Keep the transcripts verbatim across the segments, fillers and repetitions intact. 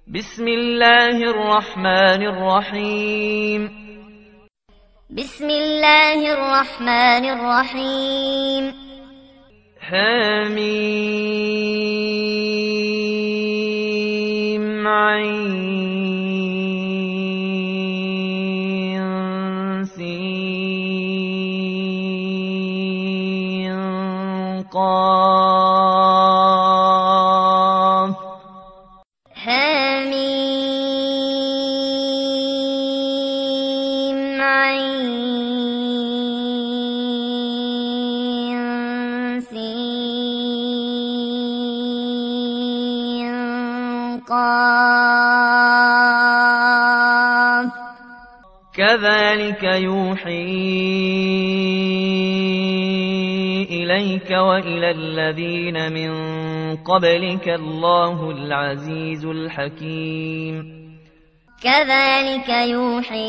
بسم الله الرحمن الرحيم بسم الله الرحمن الرحيم حميم عين سين قاف حميم عين سين قاف كذلك يوحي إليك وإلى الذين من قبلك الله العزيز الحكيم كذلك يوحي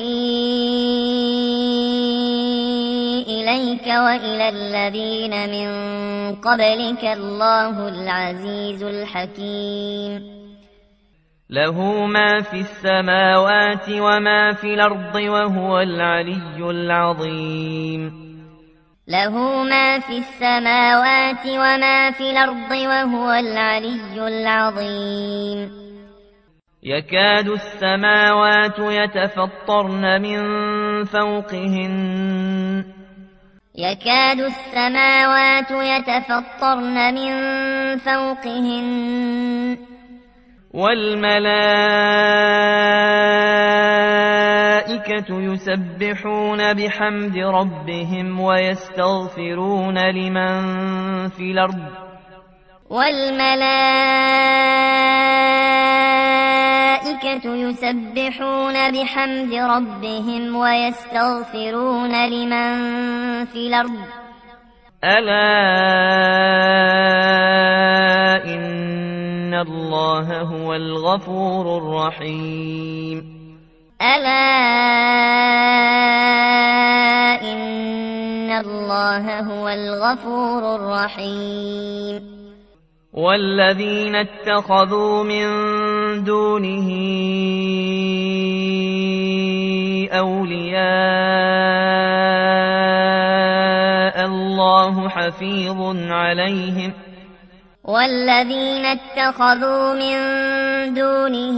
إليك وإلى الذين من قبلك الله العزيز الحكيم له ما في السماوات وما في الأرض وهو العلي العظيم له ما في السماوات وما في الأرض وهو العلي العظيم يكاد السماوات يتفطرن من فوقهن يكاد السماوات يتفطرن من فوقهن والملائكة يسبحون بحمد ربهم ويستغفرون لمن في الأرض والملائكة يسبحون بحمد ربهم ويستغفرون لمن في الأرض ألا إن الله هو الغفور الرحيم ألا إن الله هو الغفور الرحيم والذين اتخذوا من دونه أولياء الله حفيظ عليهم والذين اتخذوا من دونه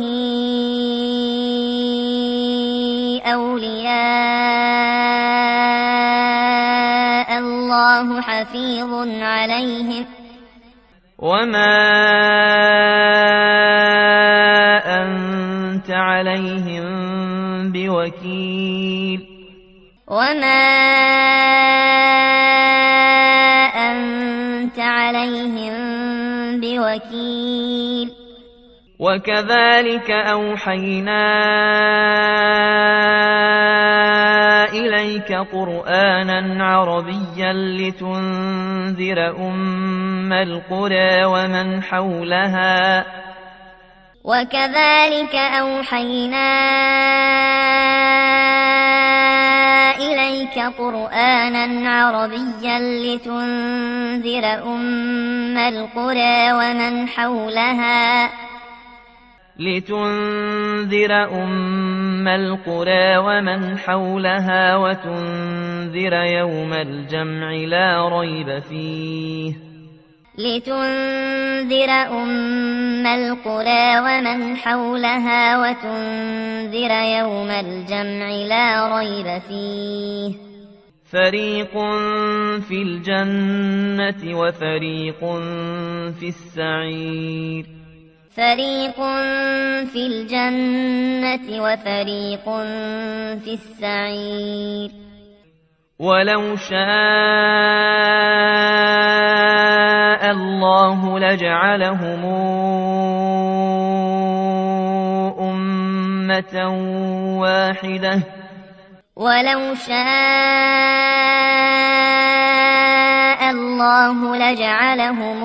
أولياء الله حفيظ عليهم وما أنت عليهم بوكيل وما أنت عليهم بوكيل وكذلك أوحينا إليك قرآنا عربيا لتنذر أم القرى ومن حولها وكذلك أوحينا إليك قرآنا عربيا لتنذر أم القرى ومن حولها لتنذر أم القرى ومن حولها وتنذر يوم الجمع لا ريب فيه لتنذر أم القرى ومن حولها وتنذر يوم الجمع لا ريب فيه فريق في الجنة وفريق في السعير فريق في الجنة وفريق في السعير ولو شاء الله لجعلهم أمة واحدة ولو شاء الله لجعلهم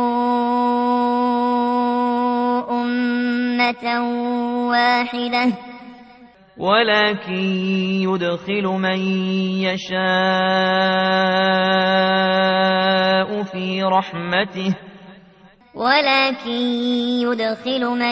أمة واحدة ولكن يدخل من يشاء في رحمته ولكن يدخل من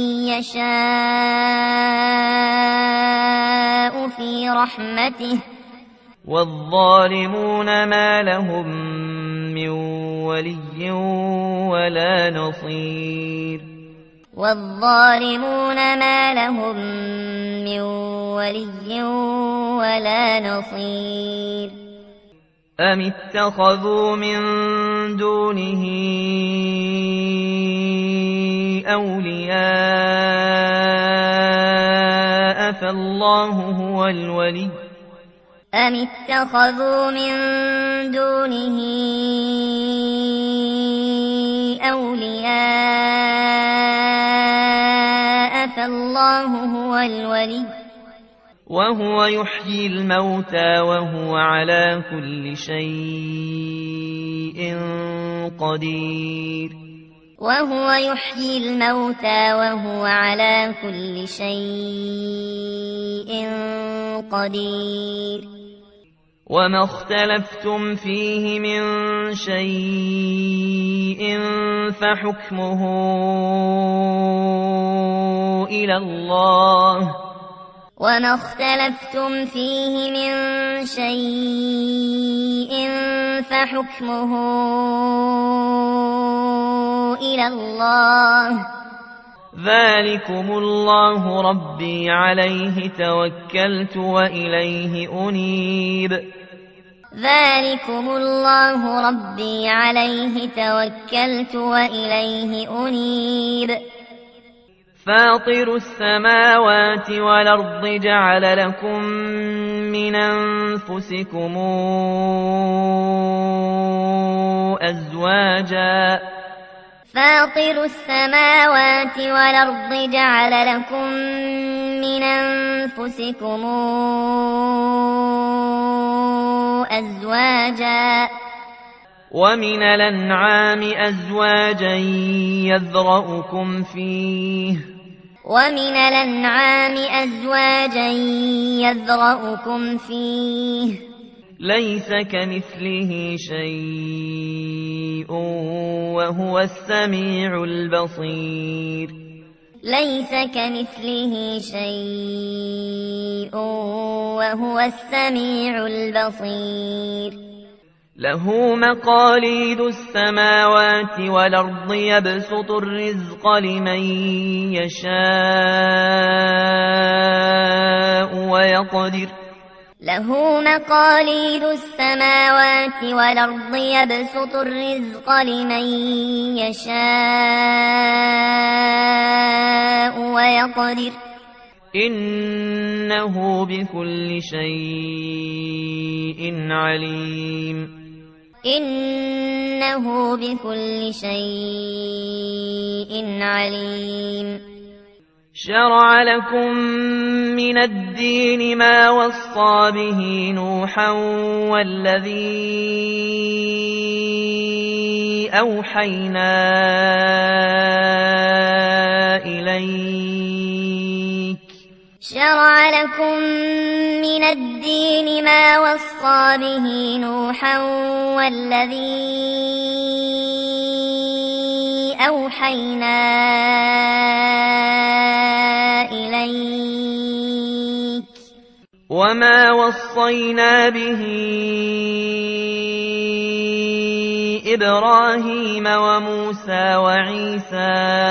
يشاء في رحمته والظالمون ما لهم من ولي ولا نصير والظالمون ما لهم من ولي ولا نصير أم اتخذوا من دونه أولياء فالله هو الولي أم اتخذوا من دونه أولياء فالله هو الولي وهو يحيي الموتى وهو على كل شيء قدير وهو يحيي الموتى وهو على كل شيء قدير وما اختلفتم فيه من شيء فحكمه إلى الله وما اختلفتم فيه من شيء فحكمه إلى الله ذلكم الله ربي عليه توكلت وإليه أنيب ذلكم الله ربي عليه توكلت وإليه أنيب فاطر السماوات والأرض جعل لكم من أنفسكم أزواجا فاطر السماوات والأرض جعل لكم من أنفسكم أزواجا ومن الأنعام أزواجا يذرأكم فيه ومن الأنعام أزواجا يذرأكم فيه ليس كمثله شيء وهو السميع البصير ليس كمثله شيء وهو السميع البصير له مقاليد السماوات والأرض يبسط الرزق لمن يشاء ويقدر له مقاليد السماوات والأرض يبسط الرزق لمن يشاء ويقدر إنه بكل شيء عليم إنه بكل شيء عليم شرع لكم من الدين ما وصى به نوحا والذي أوحينا إليك شرع لكم من الدين ما وصى به نوحا والذي أوحينا إليك وما وصينا به إبراهيم وموسى وعيسى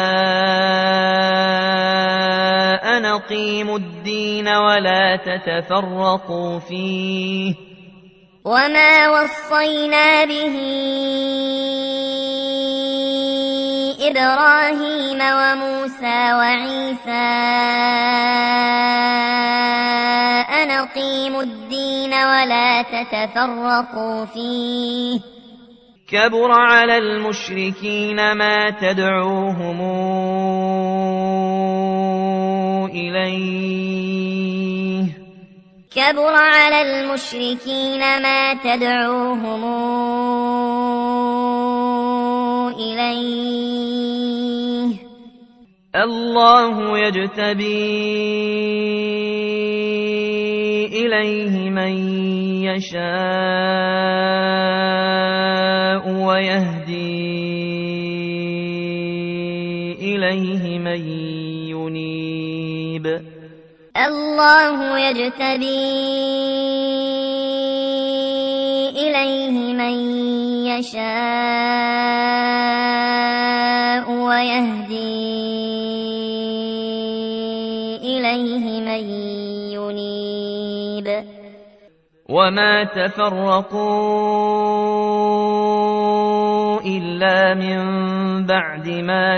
أن أقيموا الدين ولا تتفرقوا فيه وما وصينا به إبراهيم وموسى وعيسى أن أقيموا الدين ولا تتفرقوا فيه كبر على المشركين ما تدعوهم إليه كبر على المشركين ما تدعوهم إليه الله يجتبي إليه من يشاء ويهدي إليه من ينيب الله يجتبي إليه من يشاء ويهدي إليه من ينيب وما تفرقوا إلا من بعد ما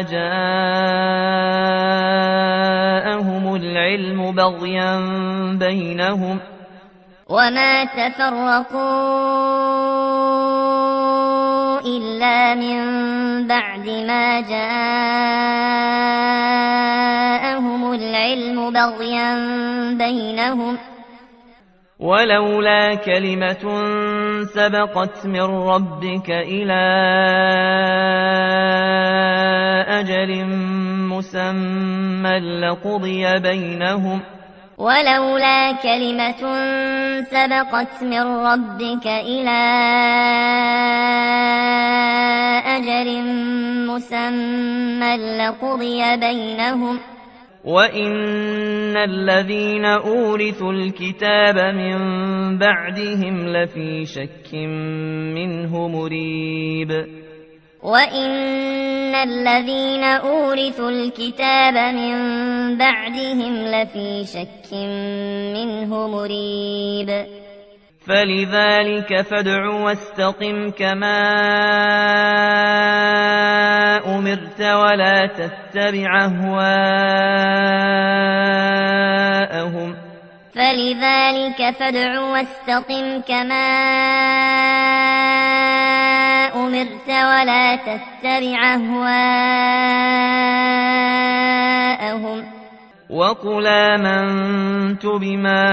جاءهم العلم بغيا بينهم وما تفرقوا إلا من بعد ما جاءهم العلم بغيا بينهم ولولا كلمة سبقت من ربك إلى أجل مسمى لقضي بينهم ولولا كلمة سبقت من ربك إلى أجل مسمى لقضي بينهم وإن الذين أورثوا الكتاب من بعدهم لفي شك منه مريب وإن الذين أورثوا الكتاب من بعدهم لفي شك منه مريب فلذلك فادع واستقم كما أمرت ولا تتبع أهواءهم فلذلك فادع واستقم كما أمرت ولا تتبع أهواءهم وقل آمنت بما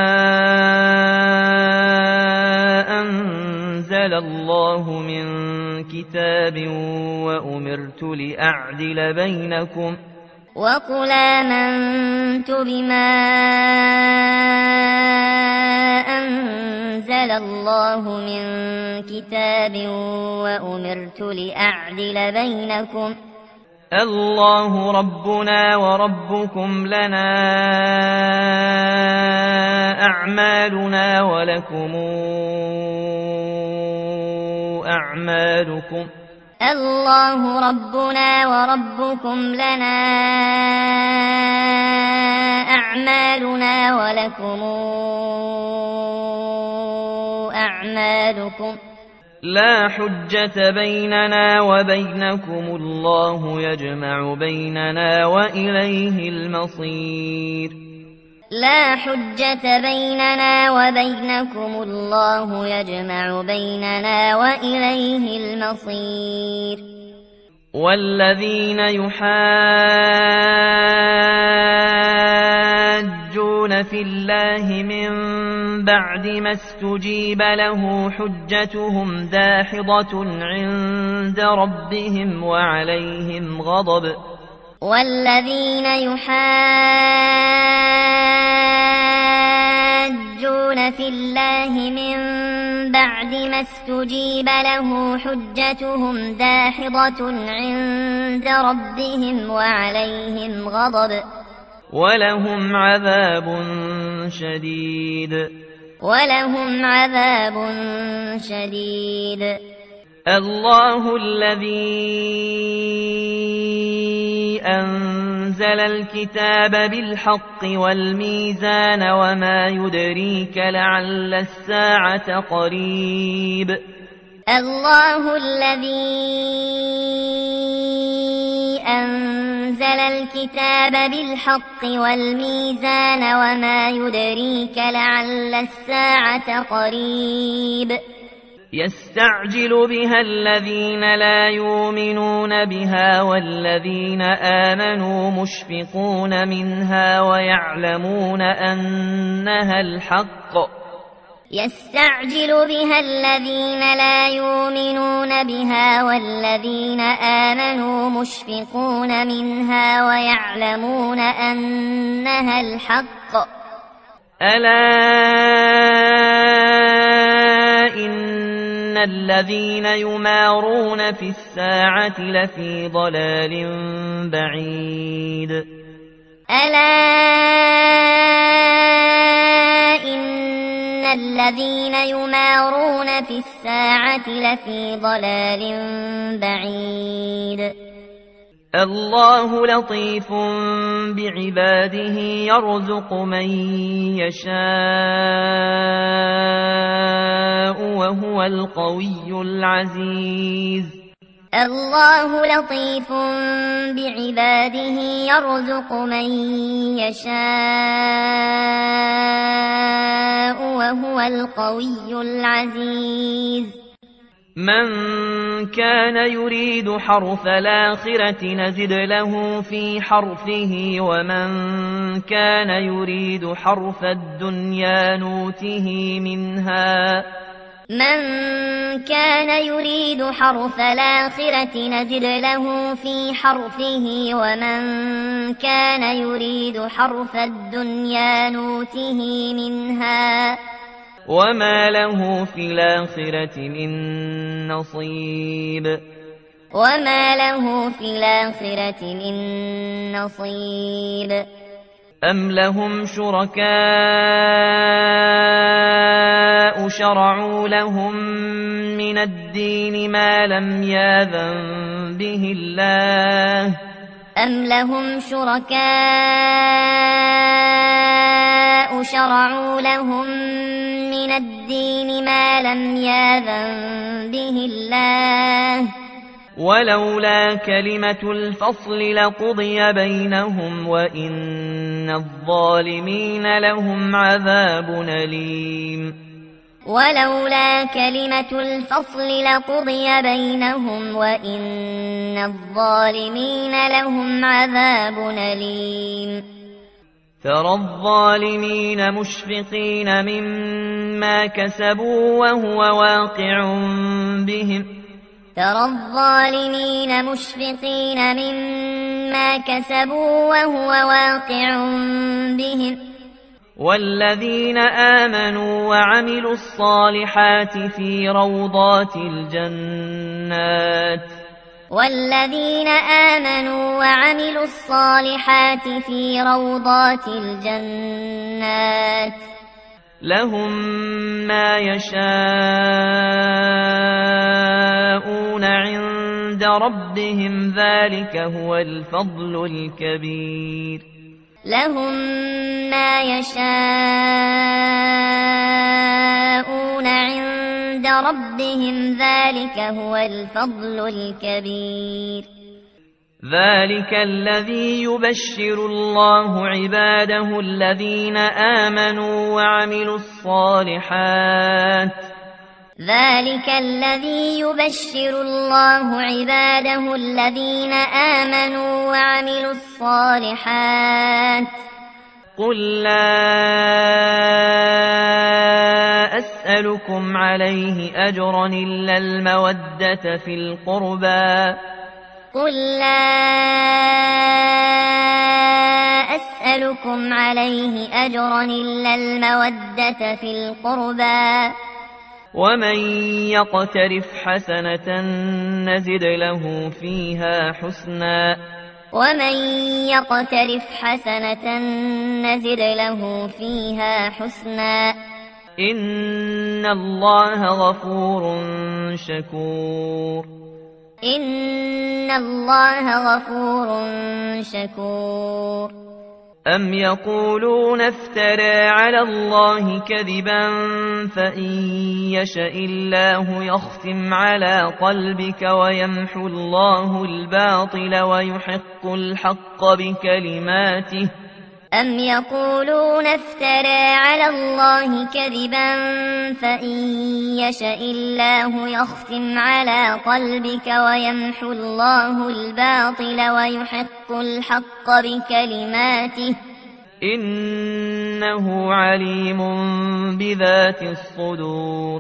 أنزل الله من كتاب وأمرت لأعدل بينكم وقل آمنت بما أنزل الله من كتاب وأمرت لأعدل بينكم الله ربنا وربكم لنا أعمالنا ولكم أعمالكم الله ربنا وربكم لنا أعمالنا ولكم أعمالكم لا حجة بيننا وبينكم الله يجمع بيننا وإليه المصير لا حجة بيننا وبينكم الله يجمع بيننا وإليه المصير والذين يحاجون في الله من بعد ما استجيب له حجتهم داحضة عند ربهم وعليهم غضب والذين يحاجون في الله من بعد ما استجيب له حجتهم داحضة عند ربهم وعليهم غضب ولهم عذاب شديد ولهم عذاب شديد الله الذي أنزل الكتاب بالحق والميزان وما يدريك لعل الساعة قريب الله الذي أنزل الكتاب بالحق والميزان وما يدريك لعل الساعة قريب يستعجل بها الذين لا يؤمنون بها والذين آمنوا مشفقون منها ويعلمون أنها الحق يستعجل بها الذين لا يؤمنون بها والذين آمنوا مشفقون منها ويعلمون أنها الحق ألا إن إن الذين يمارون في الساعة لفي ضلال بعيد ألا إن الذين يمارون في الساعة لفي ضلال بعيد الله لطيف بعباده يرزق من يشاء وهو القوي العزيز الله لطيف بعباده يرزق من يشاء وهو القوي العزيز من كان يريد حرث الآخرة نزد له في حرثه ومن كان يريد حرث الدنيا نوته منها من كان يريد حرث الآخرة نزد له في حرثه ومن كان يريد حرث الدنيا نوته منها وما له في الآخرة من نصيب وما له في الآخرة من نصيب أم لهم شركاء شرعوا لهم من الدين ما لم يأذن به الله أم لهم شركاء شرعوا لهم من الدين ما لم يأذن به الله ولولا كلمة الفصل لقضي بينهم وإن الظالمين لهم عذاب أليم ولولا كلمة الفصل لقضي بينهم وإن الظالمين لهم عذاب أليم ترى الظالمين مشفقين مما كسبوا وهو واقع بهم ترى الظالمين مشفقين مما كسبوا وهو واقع بهم والذين آمنوا وعملوا الصالحات في روضات الجنات والذين آمنوا وعملوا الصالحات في روضات الجنات لهم ما يشاءون عند ربهم ذلك هو الفضل الكبير لهم ما يشاءون عند ربهم ذلك هو الفضل الكبير ذلك الذي يبشر الله عباده الذين آمنوا وعملوا الصالحات ذلك الذي يبشر الله عباده الذين آمنوا وعملوا الصالحات قل لا أسألكم عليه أجرا إلا المودة في القربى قل لا أسألكم عليه أجرا إلا المودة في القربى ومن يقترف حسنة نزد له فيها حسنا ومن يقترف حسنة نزد له فيها حسنا إن الله غفور شكور إن الله غفور شكور أم يقولون افترى على الله كذبا فإن يشأ الله يختم على قلبك ويمحو الله الباطل ويحق الحق بكلماته أم يقولون افترى على الله كذبا فإن يشأ الله يختم على قلبك ويمحو الله الباطل ويحق الحق بكلماته إنه عليم بذات الصدور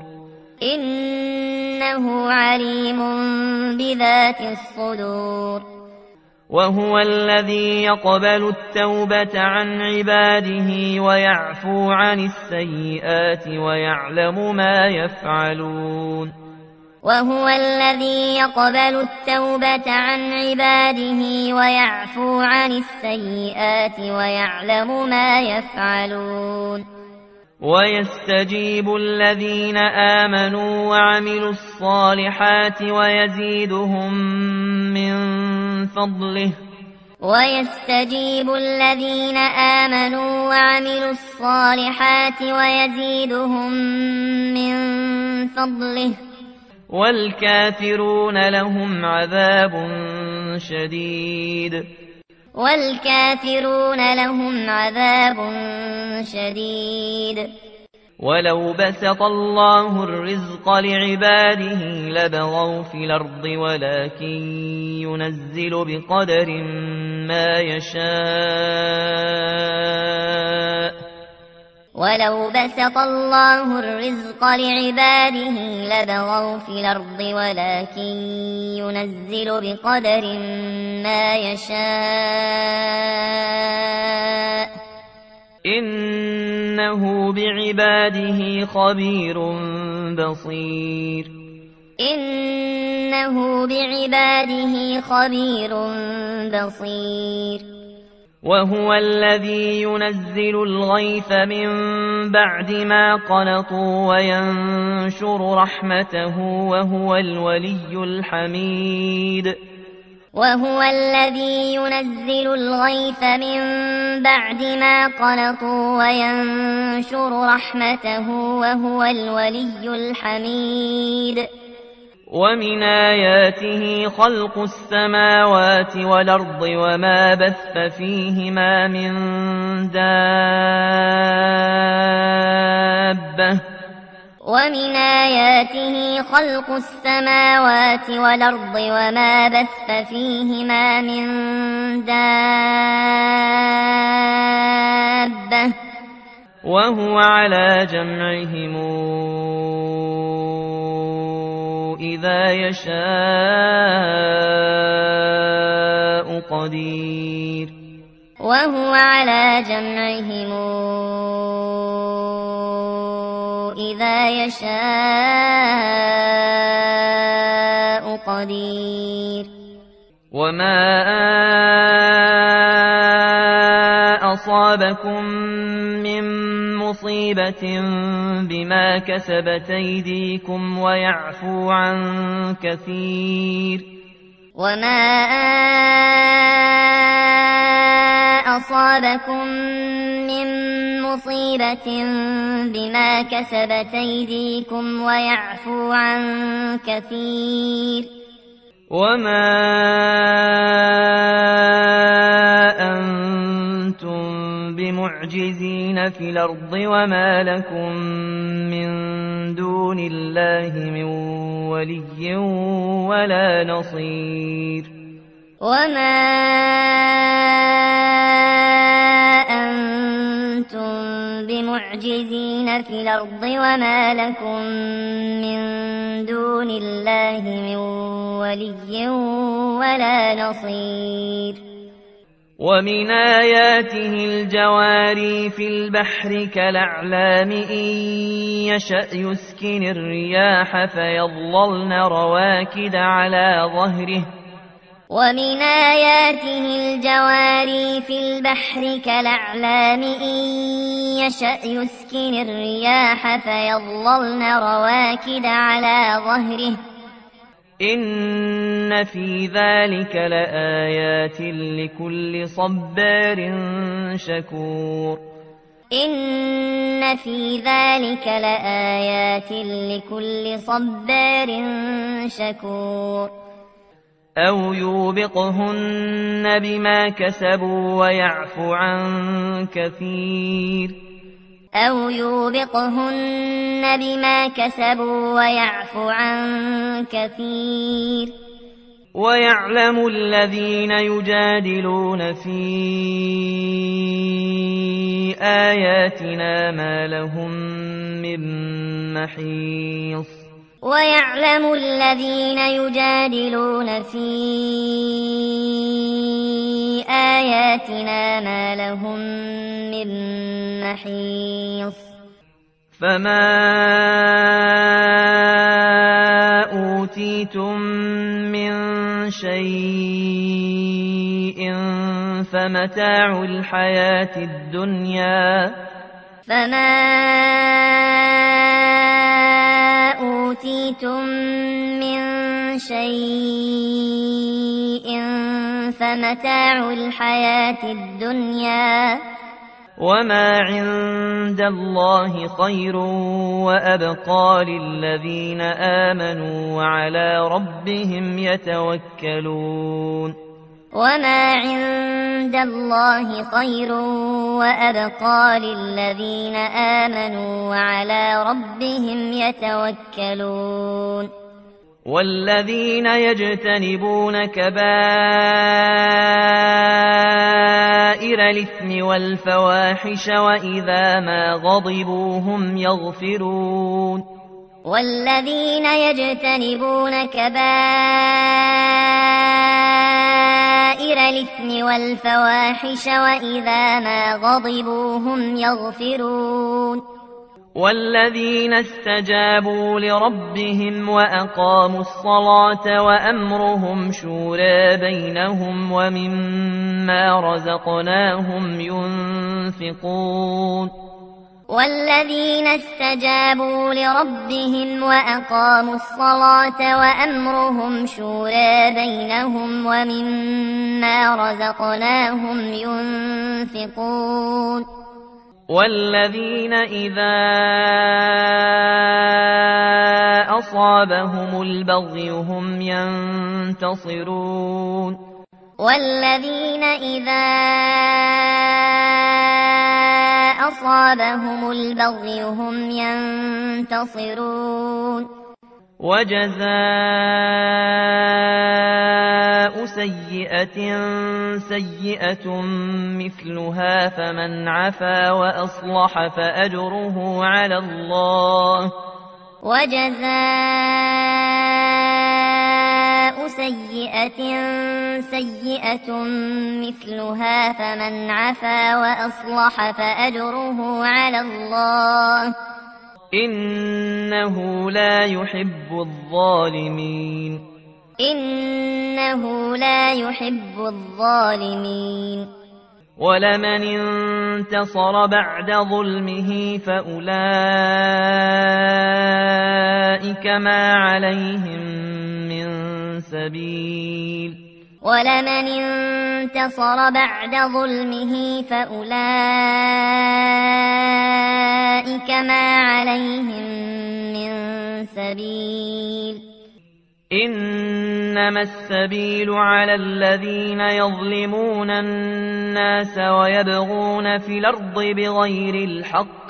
إنه عليم بذات الصدور وهو الذي يقبل التوبة عن عباده ويعفو عن السيئات ويعلم ما يفعلون وهو الذي يقبل التوبة عن عباده ويعفو عن السيئات ويعلم ما يفعلون ويستجيب الذين آمنوا وعملوا الصالحات ويزيدهم من فضله ويستجيب الذين آمنوا وعملوا الصالحات ويزيدهم من فضله والكافرون لهم عذاب شديد والكافرون لهم عذاب شديد ولو بسط الله الرزق لعباده لبغوا في الأرض ولكن ينزل بقدر ما يشاء ولو بسط الله الرزق لعباده لبغوا في الأرض ولكن ينزل بقدر ما يشاء إنه بعباده خبير بصير إنه بعباده خبير بصير وهو الذي ينزل الغيث من بعد ما قنطوا وينشر رحمته وهو الولي الحميد وهو الذي ينزل الغيث من بعد ما قنطوا وينشر رحمته وهو الولي الحميد ومن آياته خلق السماوات والأرض وما بث فيهما من دابة ومن آياته خلق السماوات والأرض وما بث فيهما من دابة وهو على جمعهم إذا يشاء قدير وهو على جمعهم إذا يشاء قدير وما أصابكم من مصيبة بما كسبت أيديكم ويعفو عن كثير وما أصابكم من مصيبة بما كسبت أيديكم ويعفو عن كثير وما أنتم بمعجزين في الأرض وما لكم من دون الله من ولي ولا نصير وما أنتم بمعجزين في الأرض وما لكم من دون الله من ولي ولا نصير ومن آياته الجواري في البحر كالأعلام إن يشأ يسكن الرياح فيظللن رواكد على ظهره ومن آياته الجواري في البحر كالأعلام إن يشأ يسكن الرياح فيظللن رواكد على ظهره إن في ذلك لآيات لكل صبار شكور إن في ذلك لآيات لكل صبار شكور أو يوبقهن بما كسبوا ويعفو عن كثير أو يوبقهن بما كسبوا ويعفو عن كثير ويعلم الذين يجادلون في آياتنا ما لهم من محيص ويعلم الذين يجادلون في آياتنا ما لهم من محيص فما شيء فمتاع الحياة الدنيا فما أوتيتم من شيء فمتاع الحياة الدنيا وما عند الله خير وأبقى للذين آمنوا وعلى ربهم يتوكلون وما عند الله خير وأبقى للذين آمنوا وعلى ربهم يتوكلون والذين يجتنبون كبائر الإثم والفواحش وإذا ما غضبوا هم يغفرون والذين يجتنبون كبائر الإثم والفواحش وإذا ما غضبوا هم يغفرون والذين استجابوا لربهم وأقاموا الصلاة وأمرهم شورى بينهم ومما رزقناهم ينفقون والذين استجابوا لربهم وأقاموا الصلاة وأمرهم شورى بينهم ومما رزقناهم ينفقون والذين إذا أصابهم البغي هم ينتصرون والذين إذا أصابهم البغي هم ينتصرون وجزاء سيئة سيئة مثلها فمن عفا وأصلح فأجره على الله وجزاء سيئة سيئة مثلها فمن عفا وأصلح فأجره على الله إنه لا يحب الظالمين إنه لا يحب الظالمين ولمن انتصر بعد ظلمه فأولئك ما عليهم من سبيل ولمن انتصر بعد ظلمه فأولئك ما عليهم من سبيل إنما السبيل على الذين يظلمون الناس ويبغون في الأرض بغير الحق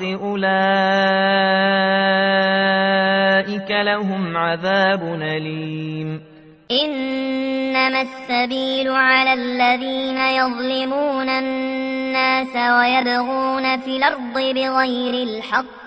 أولئك لهم عذاب أليم إنما السبيل على الذين يظلمون الناس ويبغون في الأرض بغير الحق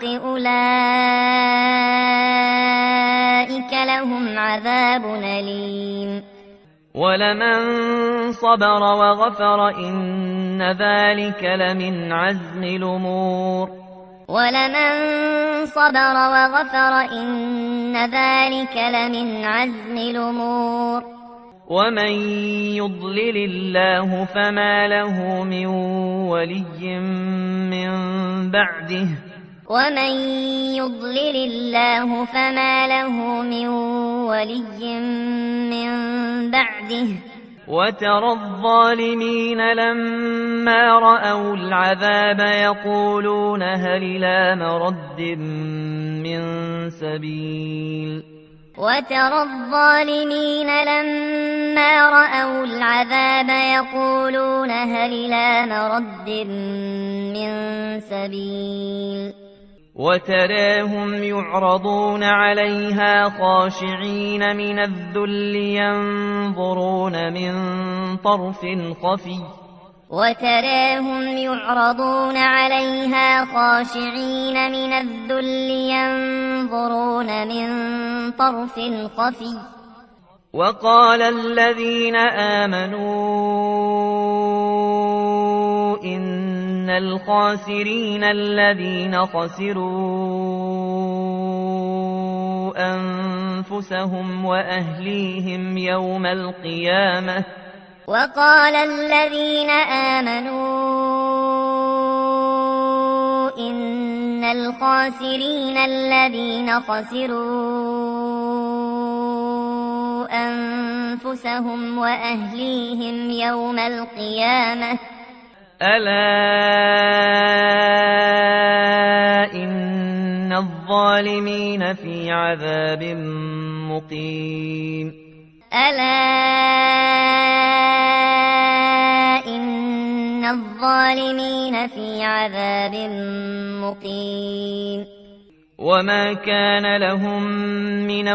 أولئك لهم عذاب أليم ولمن صبر وغفر إن ذلك لمن عزم الأمور ولمن صبر وغفر إن ذلك لمن عزم الأمور ومن يضلل الله فما له من ولي من بعده ومن يضلل الله فما له من ولي من بعده وترى الظالمين لما رأوا العذاب يقولون هل إلى مرد من سبيل وترى الظالمين لما رأوا العذاب يقولون هل إلى مرد من سبيل وتراهم يعرضون عليها خاشعين من الذل ينظرون من طرف خفي وتراهم يعرضون عليها خاشعين من الذل ينظرون من طرف خفي وقال الذين آمنوا إن الخاسرين الذين خسروا أنفسهم أنفسهم وأهليهم يوم القيامة وقال الذين آمنوا إن الخاسرين الذين خسروا أنفسهم وأهليهم يوم القيامة ألا إن الظالمين في عذاب مقيم ألا إن الظالمين في عذاب مقيم وما كان لهم من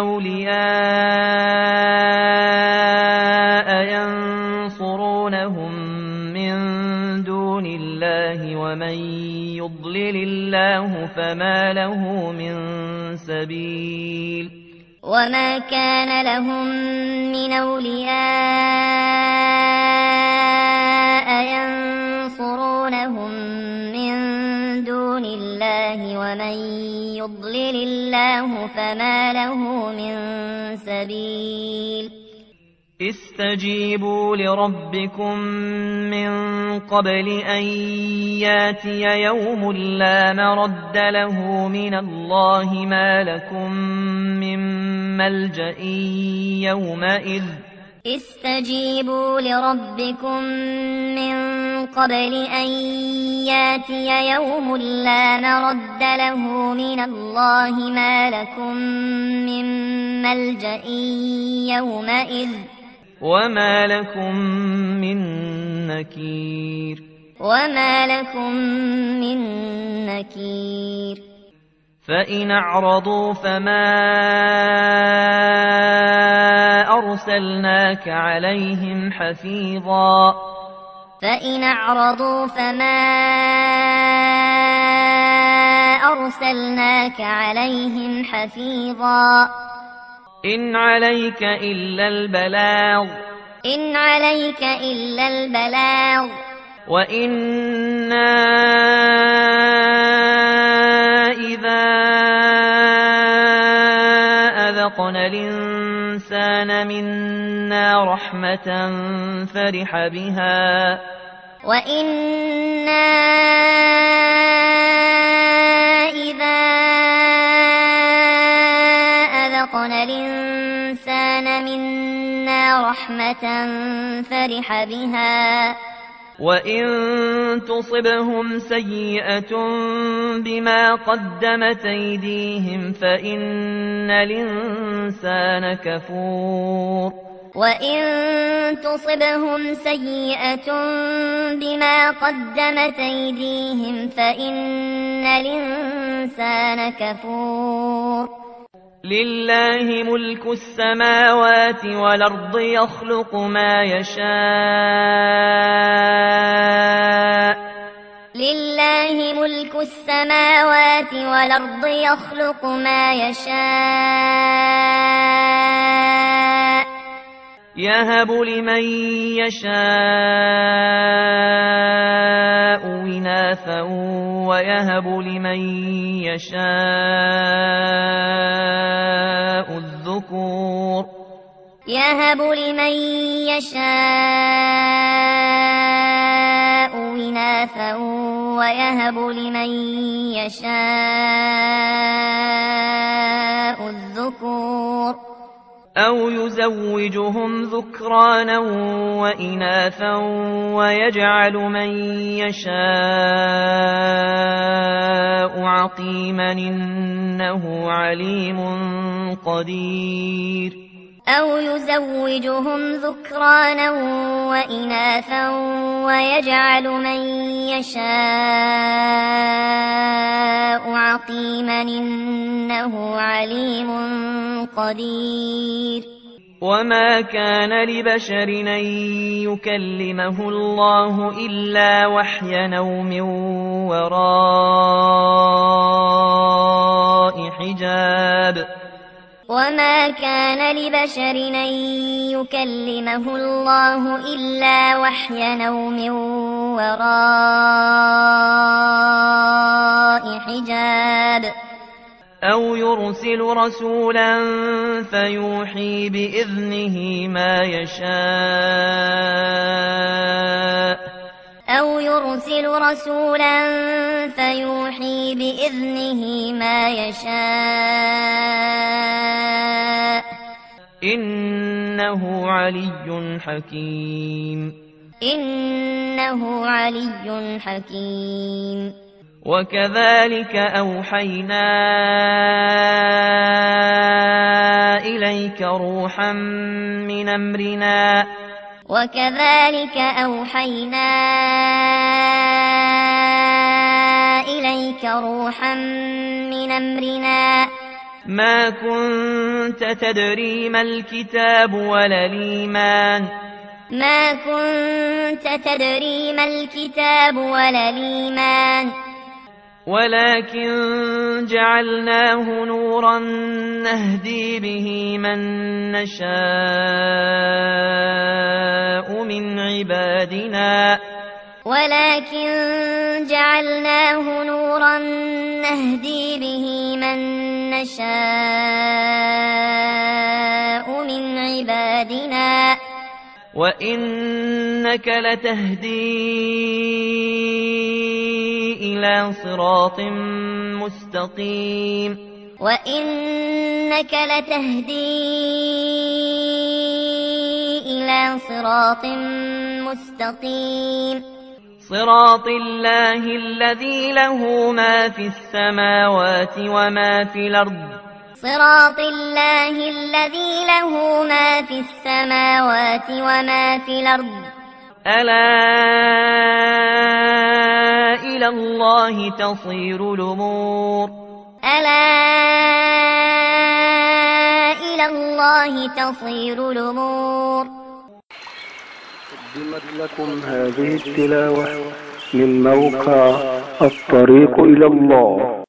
أولياء ينصرونهم من دون الله ومن يضلل الله فما له من سبيل وما كان لهم من أولياء ينصرونهم من دون الله ومن يضلل الله فما له من سبيل استجيبوا لربكم من قبل أن ياتي يوم لا مرد له من الله ما لكم من ملجأ يومئذ استجيبوا لربكم من قبل أن ياتي يوم لا مرد له من الله ما لكم من ملجأ يومئذ وما لكم من نكير وما لكم من نكير فإن أعرضوا فما أرسلناك عليهم حفيظا فإن أعرضوا فما أرسلناك عليهم حفيظا إن عليك إلا البلاغ إن عليك إلا البلاغ وإنا إذا أذقنا الإنسان منا رحمة فرح بها وإنا إذا أذقنا الإنسان منا رحمة فرح بها وإن تصبهم سيئة بما قدمت أيديهم فإن الإنسان كفور وإن تصبهم سيئة بما قدمت أيديهم فإن الإنسان كفور لله ملك السماوات والأرض يخلق ما يشاء لله ملك السماوات والأرض يخلق ما يشاء يهب لمن يشاء إناثا ويهب لمن يشاء الذكور يهب لمن يشاء إناثا ويهب لمن يشاء الذكور أو يزوجهم ذكرانا وإناثا ويجعل من يشاء عقيما إنه عليم قدير أو يزوجهم ذكرانا وإناثا ويجعل من يشاء عقيما إنه عليم قدير وما كان لبشر أن يكلمه الله إلا وحيا أو من وراء حجاب وما كان لبشر أن يكلمه الله إلا وحيا أو من وراء حجاب أو يرسل رسولا فيوحي بإذنه ما يشاء أو يرسل رسولا فيوحي بإذنه ما يشاء إنه علي حكيم إنه علي حكيم وكذلك أوحينا إليك روحا من أمرنا وكذلك أوحينا إليك روحا من أمرنا ما كنت تدري ما الكتاب ولا الإيمان ما كنت تدري ما الكتاب ولا الإيمان ولكن جعلناه نورا نهدي به من نشاء من عبادنا ولكن جعلناه نورا نهدي به من نشاء من عبادنا وإنك لتهدي إلى صراط مستقيم وإنك لتهدي إلى صراط مستقيم صراط الله الذي له ما في السماوات وما في الأرض صراط الله الذي له ما في السماوات وما في الأرض ألا إلى الله تصير الأمور ألا إلى الله تصير الأمور. قدمت لكم هذه التلاوة من موقع الطريق إلى الله.